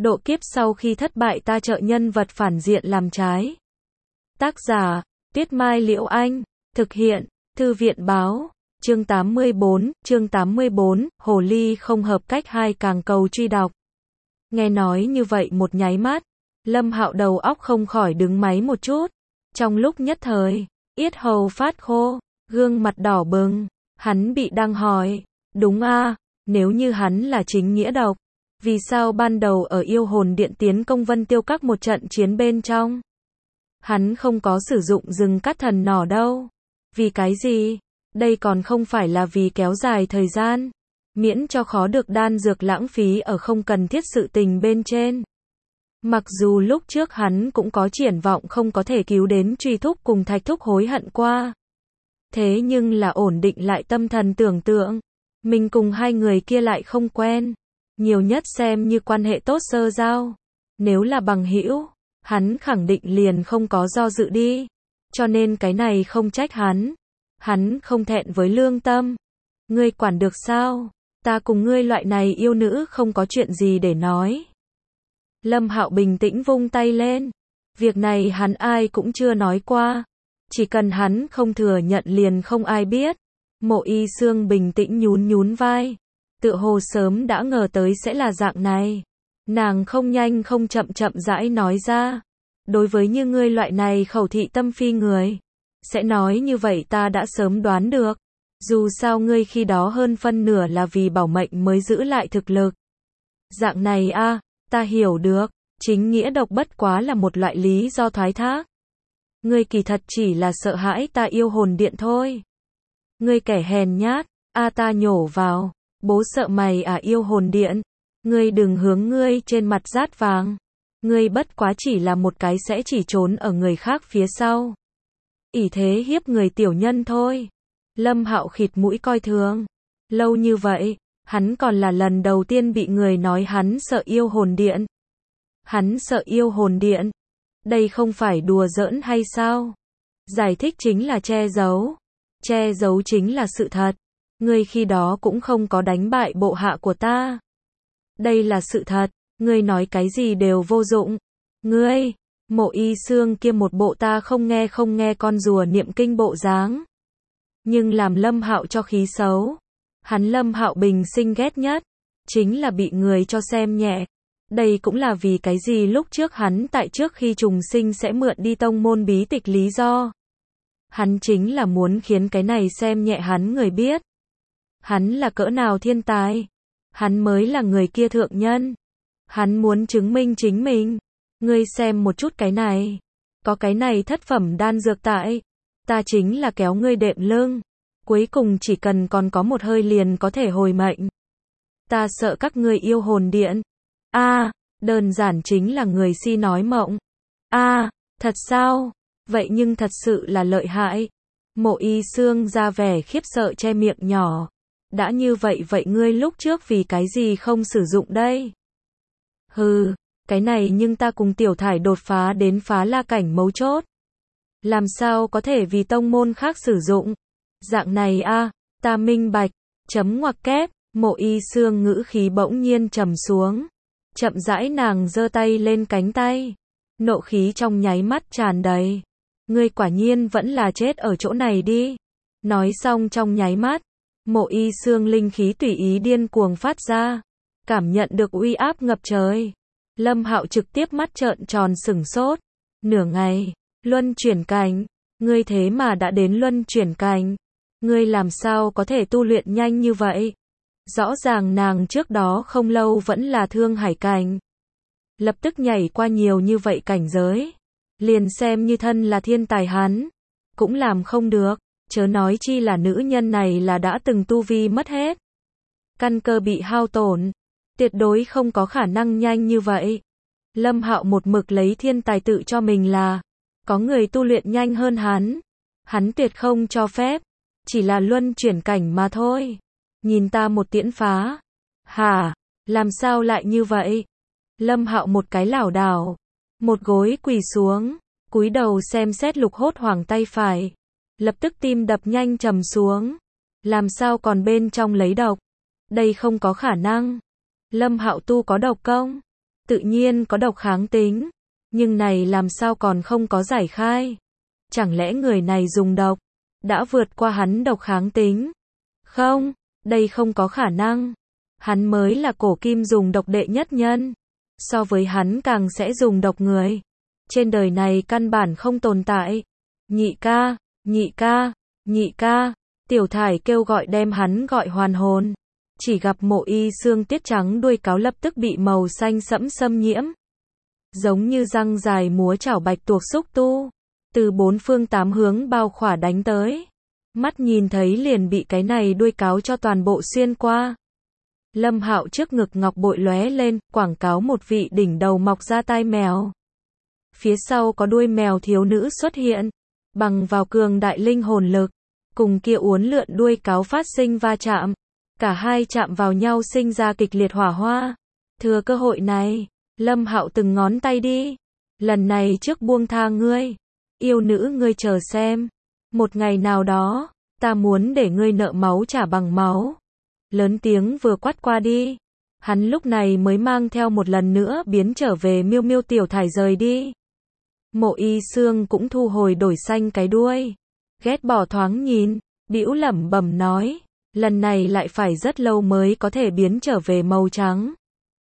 Độ kiếp sau khi thất bại ta trợ nhân vật phản diện làm trái. Tác giả, Tuyết Mai Liễu Anh. Thực hiện, Thư viện Báo. Chương 84, Hồ Ly không hợp cách 2 càng cầu truy đọc. Nghe nói như vậy một nháy mắt, Lâm Hạo đầu óc không khỏi đứng máy một chút. Trong lúc nhất thời, yết hầu phát khô, gương mặt đỏ bừng, hắn bị đang hỏi, đúng a, nếu như hắn là chính nghĩa độc, vì sao ban đầu ở yêu hồn điện tiến công Vân Tiêu Các một trận chiến bên trong, hắn không có sử dụng rừng cát thần nỏ đâu? Vì cái gì? Đây còn không phải là vì kéo dài thời gian, miễn cho khó được đan dược lãng phí ở không cần thiết sự tình bên trên. Mặc dù lúc trước hắn cũng có triển vọng không có thể cứu đến Truy Thúc cùng Thạch Thúc hối hận qua. Thế nhưng là ổn định lại tâm thần tưởng tượng, mình cùng hai người kia lại không quen, nhiều nhất xem như quan hệ tốt sơ giao. Nếu là bằng hữu, hắn khẳng định liền không có do dự đi. Cho nên cái này không trách hắn không thẹn với lương tâm. Ngươi quản được sao? Ta cùng ngươi loại này yêu nữ không có chuyện gì để nói. Lâm Hạo bình tĩnh vung tay lên. Việc này hắn ai cũng chưa nói qua. Chỉ cần hắn không thừa nhận liền không ai biết. Mộ Y Xương bình tĩnh nhún vai. Tựa hồ sớm đã ngờ tới sẽ là dạng này. Nàng không nhanh không chậm rãi nói ra. Đối với như ngươi loại này khẩu thị tâm phi người, sẽ nói như vậy ta đã sớm đoán được. Dù sao ngươi khi đó hơn phân nửa là vì bảo mệnh mới giữ lại thực lực. Dạng này a, ta hiểu được, chính nghĩa độc bất quá là một loại lý do thoái thác. Ngươi kỳ thật chỉ là sợ hãi ta yêu hồn điện thôi. Ngươi kẻ hèn nhát, ta nhổ vào, bố sợ mày yêu hồn điện. Ngươi đừng hướng ngươi trên mặt rát vàng. Ngươi bất quá chỉ là một cái sẽ chỉ trốn ở người khác phía sau, ỷ thế hiếp người tiểu nhân thôi. Lâm Hạo khịt mũi coi thường. Lâu như vậy, hắn còn là lần đầu tiên bị người nói hắn sợ yêu hồn điện. Hắn sợ yêu hồn điện? Đây không phải đùa giỡn hay sao? Giải thích chính là che giấu. Che giấu chính là sự thật. Ngươi khi đó cũng không có đánh bại bộ hạ của ta. Đây là sự thật. Ngươi nói cái gì đều vô dụng. Ngươi, Mộ Y Xương kia một bộ ta không nghe con rùa niệm kinh bộ dáng. Nhưng làm Lâm Hạo cho khí xấu. Hắn Lâm Hạo bình sinh ghét nhất, chính là bị người cho xem nhẹ. Đây cũng là vì cái gì lúc trước hắn tại trước khi trùng sinh sẽ mượn đi tông môn bí tịch lý do. Hắn chính là muốn khiến cái này xem nhẹ hắn người biết. Hắn là cỡ nào thiên tài. Hắn mới là người kia thượng nhân. Hắn muốn chứng minh chính mình. Ngươi xem một chút cái này. Có cái này thất phẩm đan dược tại. Ta chính là kéo ngươi đệm lưng. Cuối cùng chỉ cần còn có một hơi liền có thể hồi mệnh. Ta sợ các ngươi yêu hồn điện. Đơn giản chính là người si nói mộng. Thật sao? Vậy nhưng thật sự là lợi hại. Mộ Y Xương ra vẻ khiếp sợ che miệng nhỏ. Đã như vậy ngươi lúc trước vì cái gì không sử dụng đây? Hừ, cái này nhưng ta cùng Tiểu Thải đột phá đến phá la cảnh mấu chốt. Làm sao có thể vì tông môn khác sử dụng? Dạng này ta minh bạch. Chấm ngoặc kép, Mộ Y Xương ngữ khí bỗng nhiên trầm xuống. Chậm rãi nàng giơ tay lên cánh tay. Nộ khí trong nháy mắt tràn đầy. Ngươi quả nhiên vẫn là chết ở chỗ này đi. Nói xong trong nháy mắt, Mộ Y Xương linh khí tùy ý điên cuồng phát ra. Cảm nhận được uy áp ngập trời. Lâm Hạo trực tiếp mắt trợn tròn sửng sốt. Nửa ngày, luân chuyển cảnh. Ngươi thế mà đã đến luân chuyển cảnh. Ngươi làm sao có thể tu luyện nhanh như vậy? Rõ ràng nàng trước đó không lâu vẫn là thương hải cảnh. Lập tức nhảy qua nhiều như vậy cảnh giới. Liền xem như thân là thiên tài hắn. Cũng làm không được. Chớ nói chi là nữ nhân này là đã từng tu vi mất hết. Căn cơ bị hao tổn. Tuyệt đối không có khả năng nhanh như vậy. Lâm Hạo một mực lấy thiên tài tự cho mình là. Có người tu luyện nhanh hơn hắn. Hắn tuyệt không cho phép. Chỉ là luân chuyển cảnh mà thôi. Nhìn ta một tiễn phá. Hả? Làm sao lại như vậy? Lâm Hạo một cái lảo đảo. Một gối quỳ xuống. Cúi đầu xem xét Lục Hốt Hoàng tay phải. Lập tức tim đập nhanh trầm xuống. Làm sao còn bên trong lấy độc? Đây không có khả năng. Lâm Hạo tu có độc công? tự nhiên có độc kháng tính, nhưng này làm sao còn không có giải khai? Chẳng lẽ người này dùng độc, đã vượt qua hắn độc kháng tính? Không, đây không có khả năng. Hắn mới là cổ kim dùng độc đệ nhất nhân. So với hắn càng sẽ dùng độc người. Trên đời này căn bản không tồn tại. Nhị ca, nhị ca, nhị ca, Tiểu Thải kêu gọi đem hắn gọi hoàn hồn. Chỉ gặp Mộ Y xương tiết trắng đuôi cáo lập tức bị màu xanh sẫm xâm nhiễm. Giống như răng dài múa chảo bạch tuộc xúc tu. Từ bốn phương tám hướng bao khỏa đánh tới. Mắt nhìn thấy liền bị cái này đuôi cáo cho toàn bộ xuyên qua. Lâm Hạo trước ngực ngọc bội lóe lên, quảng cáo một vị đỉnh đầu mọc ra tai mèo. Phía sau có đuôi mèo thiếu nữ xuất hiện, bằng vào cường đại linh hồn lực, cùng kia uốn lượn đuôi cáo phát sinh va chạm. Cả hai chạm vào nhau sinh ra kịch liệt hỏa hoa. Thừa cơ hội này, Lâm Hạo từng ngón tay đi. Lần này trước buông tha ngươi. Yêu nữ ngươi chờ xem. Một ngày nào đó, ta muốn để ngươi nợ máu trả bằng máu. Lớn tiếng vừa quát qua đi. Hắn lúc này mới mang theo một lần nữa biến trở về Miêu Miêu Tiểu Thải rời đi. Mộ Y xương cũng thu hồi đổi xanh cái đuôi. Ghét bỏ thoáng nhìn, bĩu lẩm bẩm nói. Lần này lại phải rất lâu mới có thể biến trở về màu trắng.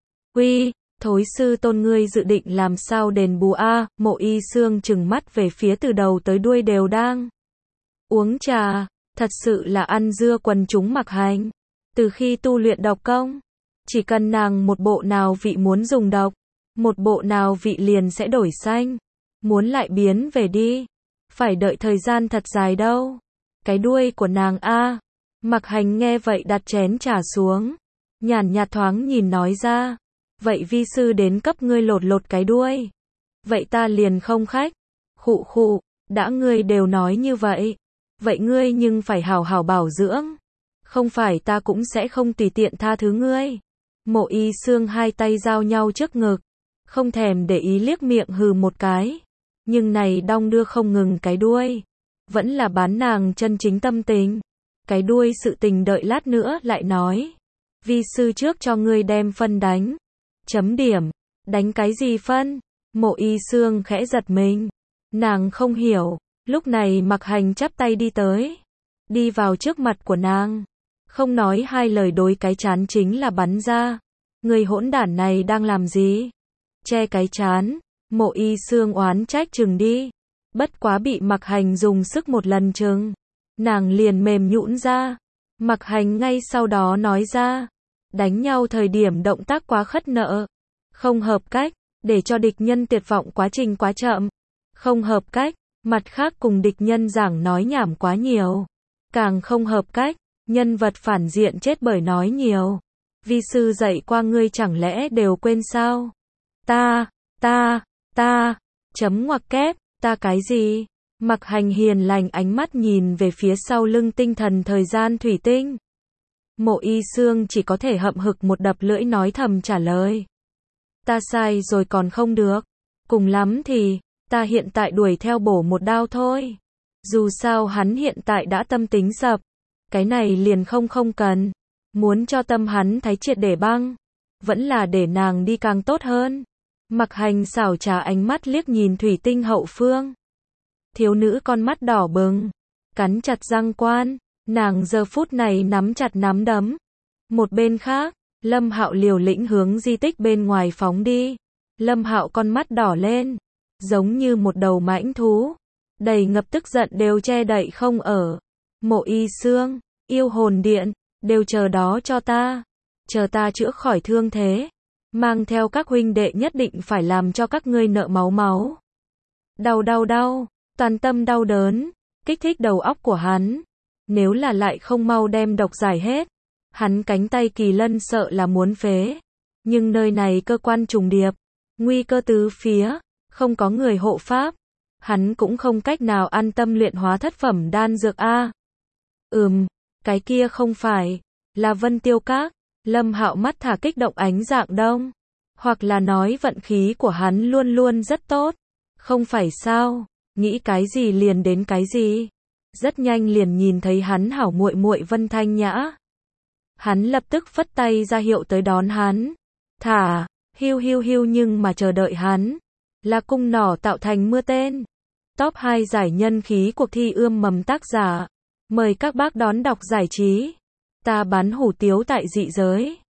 Uy, thối sư tôn ngươi dự định làm sao đền bù a? Mộ Y xương trừng mắt về phía từ đầu tới đuôi đều đang uống trà, thật sự là ăn dưa quần chúng Mặc Hành. Từ khi tu luyện độc công, chỉ cần nàng một bộ nào vị muốn dùng độc, một bộ nào vị liền sẽ đổi xanh. Muốn lại biến về đi, phải đợi thời gian thật dài đâu. Cái đuôi của nàng a. Mặc Hành nghe vậy đặt chén trà xuống, nhàn nhạt thoáng nhìn nói ra, vậy vi sư đến cấp ngươi lột lột cái đuôi. Vậy ta liền không khách. Khụ khụ, đã ngươi đều nói như vậy, vậy ngươi nhưng phải hảo hảo bảo dưỡng. Không phải ta cũng sẽ không tùy tiện tha thứ ngươi. Mộ Y xương hai tay giao nhau trước ngực, không thèm để ý liếc miệng hừ một cái. Nhưng này đong đưa không ngừng cái đuôi, vẫn là bán nàng chân chính tâm tình. Cái đuôi sự tình đợi lát nữa lại nói. Vi sư trước cho ngươi đem phân đánh. Chấm điểm. Đánh cái gì phân? Mộ Y xương khẽ giật mình. Nàng không hiểu. Lúc này Mặc Hành chắp tay đi tới. Đi vào trước mặt của nàng. Không nói hai lời đối cái chán chính là bắn ra. Người hỗn đản này đang làm gì? Che cái chán. Mộ Y xương oán trách chừng đi. Bất quá bị Mặc Hành dùng sức một lần chừng. Nàng liền mềm nhũn ra. Mặc Hành ngay sau đó nói ra. Đánh nhau thời điểm động tác quá khất nợ. Không hợp cách, để cho địch nhân tuyệt vọng quá trình quá chậm. Không hợp cách, mặt khác cùng địch nhân giảng nói nhảm quá nhiều. Càng không hợp cách, nhân vật phản diện chết bởi nói nhiều. Vi sư dạy qua ngươi chẳng lẽ đều quên sao? Ta, chấm ngoặc kép, ta cái gì? Mặc Hành hiền lành ánh mắt nhìn về phía sau lưng tinh thần thời gian thủy tinh. Mộ Y xương chỉ có thể hậm hực một đập lưỡi nói thầm trả lời. Ta sai rồi còn không được. Cùng lắm thì, ta hiện tại đuổi theo bổ một đao thôi. Dù sao hắn hiện tại đã tâm tính sập. Cái này liền không cần. Muốn cho tâm hắn thái triệt để băng. Vẫn là để nàng đi càng tốt hơn. Mặc Hành xảo trá ánh mắt liếc nhìn thủy tinh hậu phương. Thiếu nữ con mắt đỏ bừng. Cắn chặt răng quan. Nàng giờ phút này nắm chặt nắm đấm. Một bên khác, Lâm Hạo liều lĩnh hướng di tích bên ngoài phóng đi. Lâm Hạo con mắt đỏ lên, giống như một đầu mãnh thú, đầy ngập tức giận đều che đậy không ở. Mộ Y xương, yêu hồn điện, đều chờ đó cho ta. Chờ ta chữa khỏi thương thế. Mang theo các huynh đệ nhất định phải làm cho các ngươi nợ máu máu. Đau, toàn tâm đau đớn, kích thích đầu óc của hắn. Nếu là lại không mau đem độc giải hết, hắn cánh tay kỳ lân sợ là muốn phế. Nhưng nơi này cơ quan trùng điệp, nguy cơ tứ phía, không có người hộ pháp. Hắn cũng không cách nào an tâm luyện hóa thất phẩm đan dược a. Cái kia không phải là Vân Tiêu Các. Lâm Hạo mắt thả kích động ánh dạng đông. Hoặc là nói vận khí của hắn luôn luôn rất tốt. Không phải sao, nghĩ cái gì liền đến cái gì. Rất nhanh liền nhìn thấy hắn hảo muội muội Vân Thanh Nhã. Hắn lập tức phất tay ra hiệu tới đón hắn. Thả, Hiu hiu hiu nhưng mà chờ đợi hắn là cung nỏ tạo thành mưa tên. Top 2 giải nhân khí cuộc thi ươm mầm tác giả. Mời các bác đón đọc giải trí. Ta bán hủ tiếu tại dị giới.